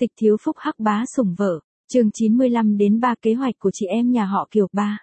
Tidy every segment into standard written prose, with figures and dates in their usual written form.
Tịch thiếu phúc hắc bá sủng vợ, chương 95 đến 3 kế hoạch của chị em nhà họ Kiều 3.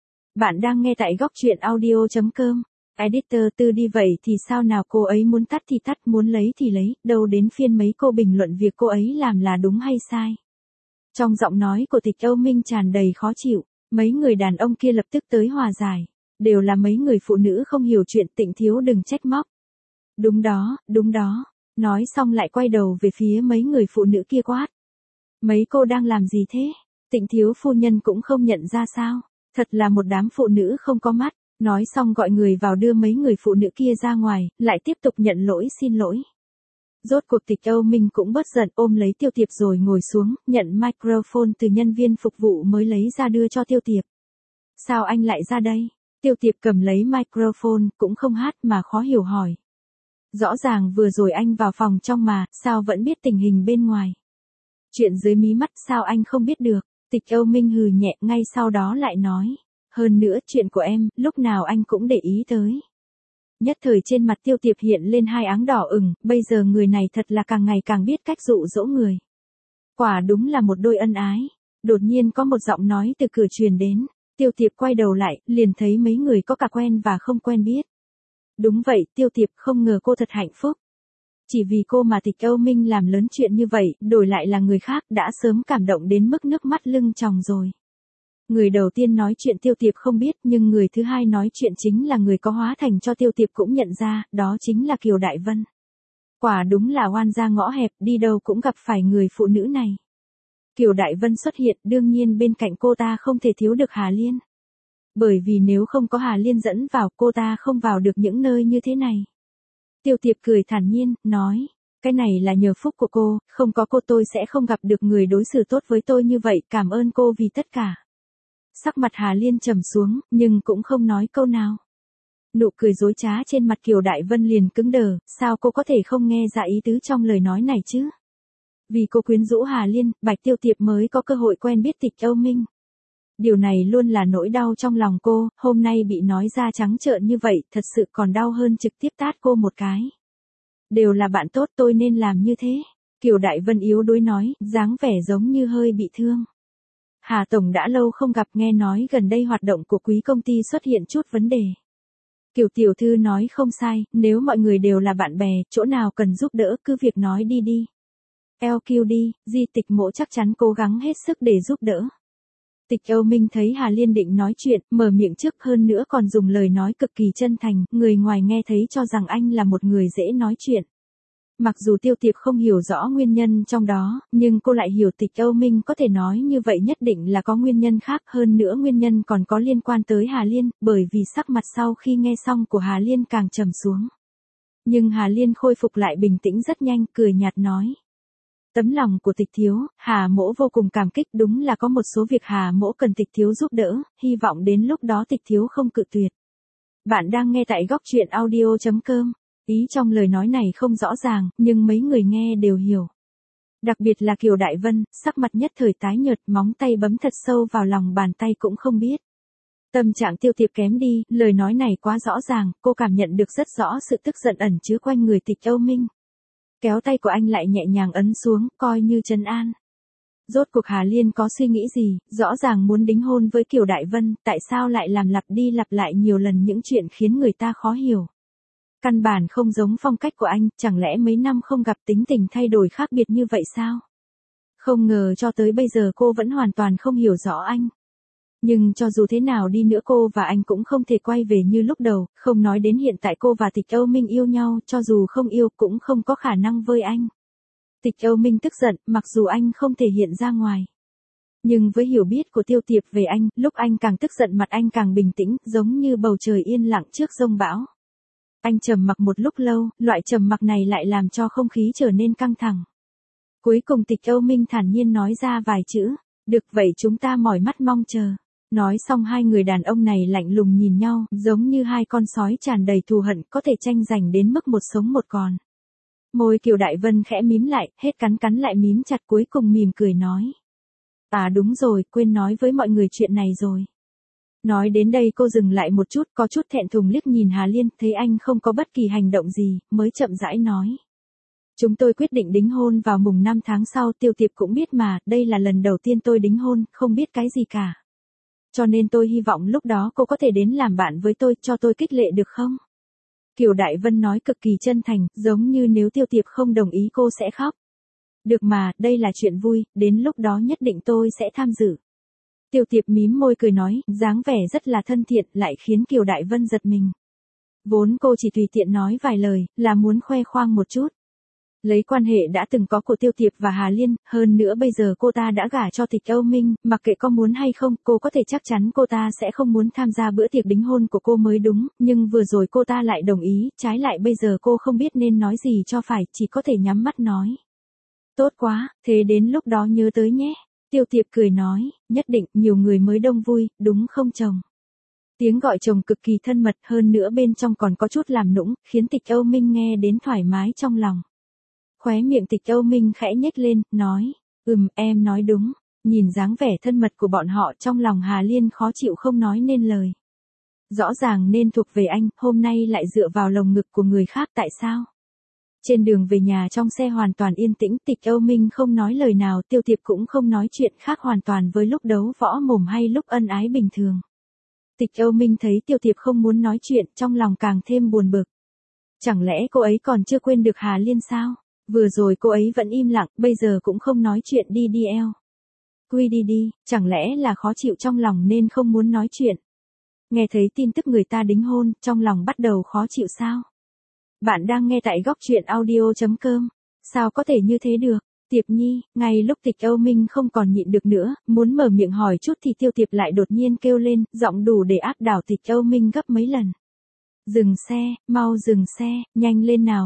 Bạn đang nghe tại góc truyện audio.com. Editor Tư đi vậy thì sao nào, cô ấy muốn tắt thì tắt, muốn lấy thì lấy, đâu đến phiên mấy cô bình luận việc cô ấy làm là đúng hay sai. Trong giọng nói của Tịch Âu Minh tràn đầy khó chịu, mấy người đàn ông kia lập tức tới hòa giải. Đều là mấy người phụ nữ không hiểu chuyện, Tịnh thiếu đừng trách móc. Đúng đó. Nói xong lại quay đầu về phía mấy người phụ nữ kia quát. Mấy cô đang làm gì thế? Tịnh thiếu phu nhân cũng không nhận ra sao? Thật là một đám phụ nữ không có mắt. Nói xong gọi người vào đưa mấy người phụ nữ kia ra ngoài, lại tiếp tục nhận lỗi xin lỗi. Rốt cuộc Tịch Âu Minh cũng bớt giận, ôm lấy Tiêu Tiệp rồi ngồi xuống, nhận microphone từ nhân viên phục vụ mới lấy ra đưa cho Tiêu Tiệp. Sao anh lại ra đây? Tiêu Tiệp cầm lấy microphone, cũng không hát mà khó hiểu hỏi. Rõ ràng vừa rồi anh vào phòng trong mà, sao vẫn biết tình hình bên ngoài? Chuyện dưới mí mắt sao anh không biết được? Tịch Âu Minh hừ nhẹ, ngay sau đó lại nói. Hơn nữa chuyện của em, lúc nào anh cũng để ý tới. Nhất thời trên mặt Tiêu Tiệp hiện lên hai áng đỏ ửng, bây giờ người này thật là càng ngày càng biết cách dụ dỗ người. Quả đúng là một đôi ân ái. Đột nhiên có một giọng nói từ cửa truyền đến. Tiêu Tiệp quay đầu lại, liền thấy mấy người có cả quen và không quen biết. Đúng vậy, Tiêu Tiệp không ngờ cô thật hạnh phúc. Chỉ vì cô mà Tịch Âu Minh làm lớn chuyện như vậy, đổi lại là người khác đã sớm cảm động đến mức nước mắt lưng tròng rồi. Người đầu tiên nói chuyện Tiêu Tiệp không biết, nhưng người thứ hai nói chuyện chính là người có hóa thành cho Tiêu Tiệp cũng nhận ra, đó chính là Kiều Đại Vân. Quả đúng là oan gia ngõ hẹp, đi đâu cũng gặp phải người phụ nữ này. Kiều Đại Vân xuất hiện, đương nhiên bên cạnh cô ta không thể thiếu được Hà Liên. Bởi vì nếu không có Hà Liên dẫn vào, cô ta không vào được những nơi như thế này. Tiêu Tiệp cười thản nhiên, nói, cái này là nhờ phúc của cô, không có cô tôi sẽ không gặp được người đối xử tốt với tôi như vậy, cảm ơn cô vì tất cả. Sắc mặt Hà Liên trầm xuống, nhưng cũng không nói câu nào. Nụ cười dối trá trên mặt Kiều Đại Vân liền cứng đờ, sao cô có thể không nghe ra ý tứ trong lời nói này chứ? Vì cô quyến rũ Hà Liên, Bạch Tiêu Tiệp mới có cơ hội quen biết Tịch Âu Minh. Điều này luôn là nỗi đau trong lòng cô, hôm nay bị nói ra trắng trợn như vậy, thật sự còn đau hơn trực tiếp tát cô một cái. Đều là bạn tốt, tôi nên làm như thế. Kiều Đại Vân yếu đuối nói, dáng vẻ giống như hơi bị thương. Hà Tổng đã lâu không gặp, nghe nói gần đây hoạt động của quý công ty xuất hiện chút vấn đề. Kiều Tiểu Thư nói không sai, nếu mọi người đều là bạn bè, chỗ nào cần giúp đỡ cứ việc nói đi. LQ đi, Di Tịch Mỗ chắc chắn cố gắng hết sức để giúp đỡ. Tịch Âu Minh thấy Hà Liên định nói chuyện, mở miệng trước, hơn nữa còn dùng lời nói cực kỳ chân thành, người ngoài nghe thấy cho rằng anh là một người dễ nói chuyện. Mặc dù Tiêu Tiệp không hiểu rõ nguyên nhân trong đó, nhưng cô lại hiểu Tịch Âu Minh có thể nói như vậy nhất định là có nguyên nhân khác, hơn nữa nguyên nhân còn có liên quan tới Hà Liên, bởi vì sắc mặt sau khi nghe xong của Hà Liên càng trầm xuống. Nhưng Hà Liên khôi phục lại bình tĩnh rất nhanh, cười nhạt nói. Tấm lòng của Tịch thiếu, Hà Mỗ vô cùng cảm kích, đúng là có một số việc Hà Mỗ cần Tịch thiếu giúp đỡ, hy vọng đến lúc đó Tịch thiếu không cự tuyệt. Bạn đang nghe tại góc truyện audio.com. Ý trong lời nói này không rõ ràng, nhưng mấy người nghe đều hiểu. Đặc biệt là Kiều Đại Vân, sắc mặt nhất thời tái nhợt, móng tay bấm thật sâu vào lòng bàn tay cũng không biết. Tâm trạng Tiêu Tiệp kém đi, lời nói này quá rõ ràng, cô cảm nhận được rất rõ sự tức giận ẩn chứa quanh người Tịch Âu Minh. Kéo tay của anh lại nhẹ nhàng ấn xuống, coi như trấn an. Rốt cuộc Hà Liên có suy nghĩ gì, rõ ràng muốn đính hôn với Kiều Đại Vân, tại sao lại làm lặp đi lặp lại nhiều lần những chuyện khiến người ta khó hiểu. Căn bản không giống phong cách của anh, chẳng lẽ mấy năm không gặp tính tình thay đổi khác biệt như vậy sao? Không ngờ cho tới bây giờ cô vẫn hoàn toàn không hiểu rõ anh. Nhưng cho dù thế nào đi nữa cô và anh cũng không thể quay về như lúc đầu, không nói đến hiện tại cô và Tịch Âu Minh yêu nhau, cho dù không yêu cũng không có khả năng với anh. Tịch Âu Minh tức giận, mặc dù anh không thể hiện ra ngoài. Nhưng với hiểu biết của Tiêu Tiệp về anh, lúc anh càng tức giận mặt anh càng bình tĩnh, giống như bầu trời yên lặng trước giông bão. Anh trầm mặc một lúc lâu, loại trầm mặc này lại làm cho không khí trở nên căng thẳng. Cuối cùng Tịch Âu Minh thản nhiên nói ra vài chữ, được vậy chúng ta mỏi mắt mong chờ. Nói xong hai người đàn ông này lạnh lùng nhìn nhau, giống như hai con sói tràn đầy thù hận, có thể tranh giành đến mức một sống một còn. Môi Kiều Đại Vân khẽ mím lại, hết cắn lại mím chặt, cuối cùng mỉm cười nói. À đúng rồi, quên nói với mọi người chuyện này rồi. Nói đến đây cô dừng lại một chút, có chút thẹn thùng liếc nhìn Hà Liên, thấy anh không có bất kỳ hành động gì, mới chậm rãi nói. Chúng tôi quyết định đính hôn vào mùng 5 tháng sau, Tiêu Tiệp cũng biết mà, đây là lần đầu tiên tôi đính hôn, không biết cái gì cả. Cho nên tôi hy vọng lúc đó cô có thể đến làm bạn với tôi, cho tôi khích lệ được không? Kiều Đại Vân nói cực kỳ chân thành, giống như nếu Tiêu Tiệp không đồng ý cô sẽ khóc. Được mà, đây là chuyện vui, đến lúc đó nhất định tôi sẽ tham dự. Tiêu Tiệp mím môi cười nói, dáng vẻ rất là thân thiện, lại khiến Kiều Đại Vân giật mình. Vốn cô chỉ tùy tiện nói vài lời, là muốn khoe khoang một chút. Lấy quan hệ đã từng có của Tiêu Tiệp và Hà Liên, hơn nữa bây giờ cô ta đã gả cho Tịch Âu Minh, mặc kệ có muốn hay không, cô có thể chắc chắn cô ta sẽ không muốn tham gia bữa tiệc đính hôn của cô mới đúng, nhưng vừa rồi cô ta lại đồng ý, trái lại bây giờ cô không biết nên nói gì cho phải, chỉ có thể nhắm mắt nói. Tốt quá, thế đến lúc đó nhớ tới nhé. Tiêu Tiệp cười nói, nhất định, nhiều người mới đông vui, đúng không chồng? Tiếng gọi chồng cực kỳ thân mật, hơn nữa bên trong còn có chút làm nũng, khiến Tịch Âu Minh nghe đến thoải mái trong lòng. Khóe miệng Tịch Âu Minh khẽ nhếch lên, nói, em nói đúng. Nhìn dáng vẻ thân mật của bọn họ, trong lòng Hà Liên khó chịu không nói nên lời. Rõ ràng nên thuộc về anh, hôm nay lại dựa vào lồng ngực của người khác, tại sao? Trên đường về nhà trong xe hoàn toàn yên tĩnh, Tịch Âu Minh không nói lời nào, Tiêu Tiệp cũng không nói chuyện, khác hoàn toàn với lúc đấu võ mồm hay lúc ân ái bình thường. Tịch Âu Minh thấy Tiêu Tiệp không muốn nói chuyện, trong lòng càng thêm buồn bực. Chẳng lẽ cô ấy còn chưa quên được Hà Liên sao? Vừa rồi cô ấy vẫn im lặng, bây giờ cũng không nói chuyện, đi eo. Quy đi, chẳng lẽ là khó chịu trong lòng nên không muốn nói chuyện. Nghe thấy tin tức người ta đính hôn, trong lòng bắt đầu khó chịu sao? Bạn đang nghe tại góc truyện audio.com. Sao có thể như thế được? Tiệp Nhi, ngay lúc Tịch Âu Minh không còn nhịn được nữa, muốn mở miệng hỏi chút thì Tiêu Tiệp lại đột nhiên kêu lên, giọng đủ để áp đảo Tịch Âu Minh gấp mấy lần. Dừng xe, mau dừng xe, nhanh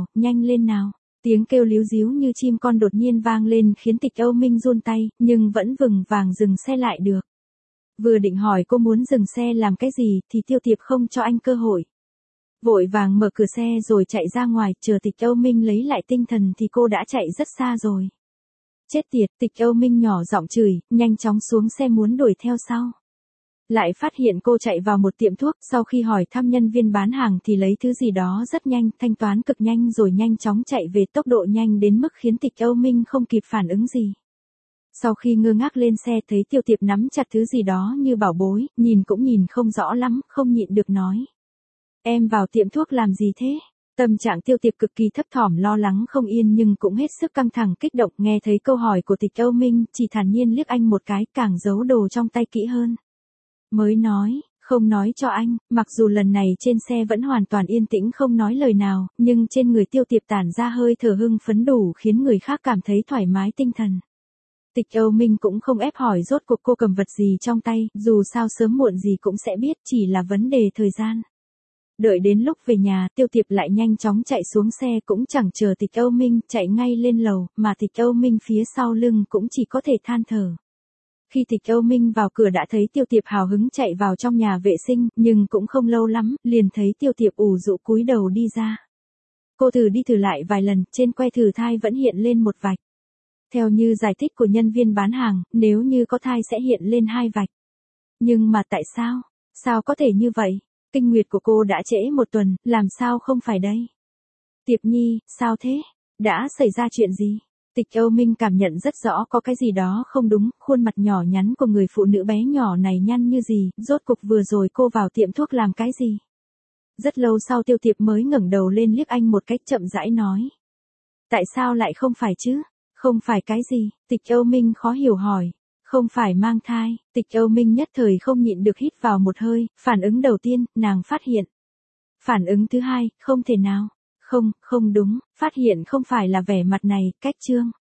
lên nào. Tiếng kêu líu díu như chim con đột nhiên vang lên khiến Tịch Âu Minh run tay, nhưng vẫn vững vàng dừng xe lại được. Vừa định hỏi cô muốn dừng xe làm cái gì thì Tiêu Tiệp không cho anh cơ hội. Vội vàng mở cửa xe rồi chạy ra ngoài, chờ Tịch Âu Minh lấy lại tinh thần thì cô đã chạy rất xa rồi. Chết tiệt, Tịch Âu Minh nhỏ giọng chửi, nhanh chóng xuống xe muốn đuổi theo sau. Lại phát hiện cô chạy vào một tiệm thuốc, sau khi hỏi thăm nhân viên bán hàng thì lấy thứ gì đó rất nhanh, thanh toán cực nhanh rồi nhanh chóng chạy về, tốc độ nhanh đến mức khiến Tịch Âu Minh không kịp phản ứng gì. Sau khi ngơ ngác lên xe thấy Tiêu Tiệp nắm chặt thứ gì đó như bảo bối, nhìn cũng nhìn không rõ lắm, không nhịn được nói. Em vào tiệm thuốc làm gì thế? Tâm trạng Tiêu Tiệp cực kỳ thấp thỏm lo lắng không yên nhưng cũng hết sức căng thẳng kích động, nghe thấy câu hỏi của Tịch Âu Minh, chỉ thản nhiên liếc anh một cái, càng giấu đồ trong tay kỹ hơn. Mới nói, không nói cho anh, mặc dù lần này trên xe vẫn hoàn toàn yên tĩnh không nói lời nào, nhưng trên người Tiêu Tiệp tản ra hơi thở hưng phấn đủ khiến người khác cảm thấy thoải mái tinh thần. Tịch Âu Minh cũng không ép hỏi rốt cuộc cô cầm vật gì trong tay, dù sao sớm muộn gì cũng sẽ biết, chỉ là vấn đề thời gian. Đợi đến lúc về nhà, Tiêu Tiệp lại nhanh chóng chạy xuống xe cũng chẳng chờ Tịch Âu Minh, chạy ngay lên lầu, mà Tịch Âu Minh phía sau lưng cũng chỉ có thể than thở. Khi Tịch Âu Minh vào cửa đã thấy Tiêu Tiệp hào hứng chạy vào trong nhà vệ sinh, nhưng cũng không lâu lắm, liền thấy Tiêu Tiệp ủ rũ cúi đầu đi ra. Cô thử đi thử lại vài lần, trên que thử thai vẫn hiện lên một vạch. Theo như giải thích của nhân viên bán hàng, nếu như có thai sẽ hiện lên 2 vạch. Nhưng mà tại sao? Sao có thể như vậy? Kinh nguyệt của cô đã trễ 1 tuần, làm sao không phải đây? Tiệp Nhi, sao thế? Đã xảy ra chuyện gì? Tịch Âu Minh cảm nhận rất rõ có cái gì đó không đúng, khuôn mặt nhỏ nhắn của người phụ nữ bé nhỏ này nhăn như gì, rốt cục vừa rồi cô vào tiệm thuốc làm cái gì? Rất lâu sau Tiêu Tiệp mới ngẩng đầu lên liếc anh một cách chậm rãi nói. Tại sao lại không phải chứ? Không phải cái gì? Tịch Âu Minh khó hiểu hỏi. Không phải mang thai. Tịch Âu Minh nhất thời không nhịn được hít vào một hơi, phản ứng đầu tiên, nàng phát hiện. Phản ứng thứ hai, không thể nào. Không đúng, phát hiện không phải là vẻ mặt này, cách chương.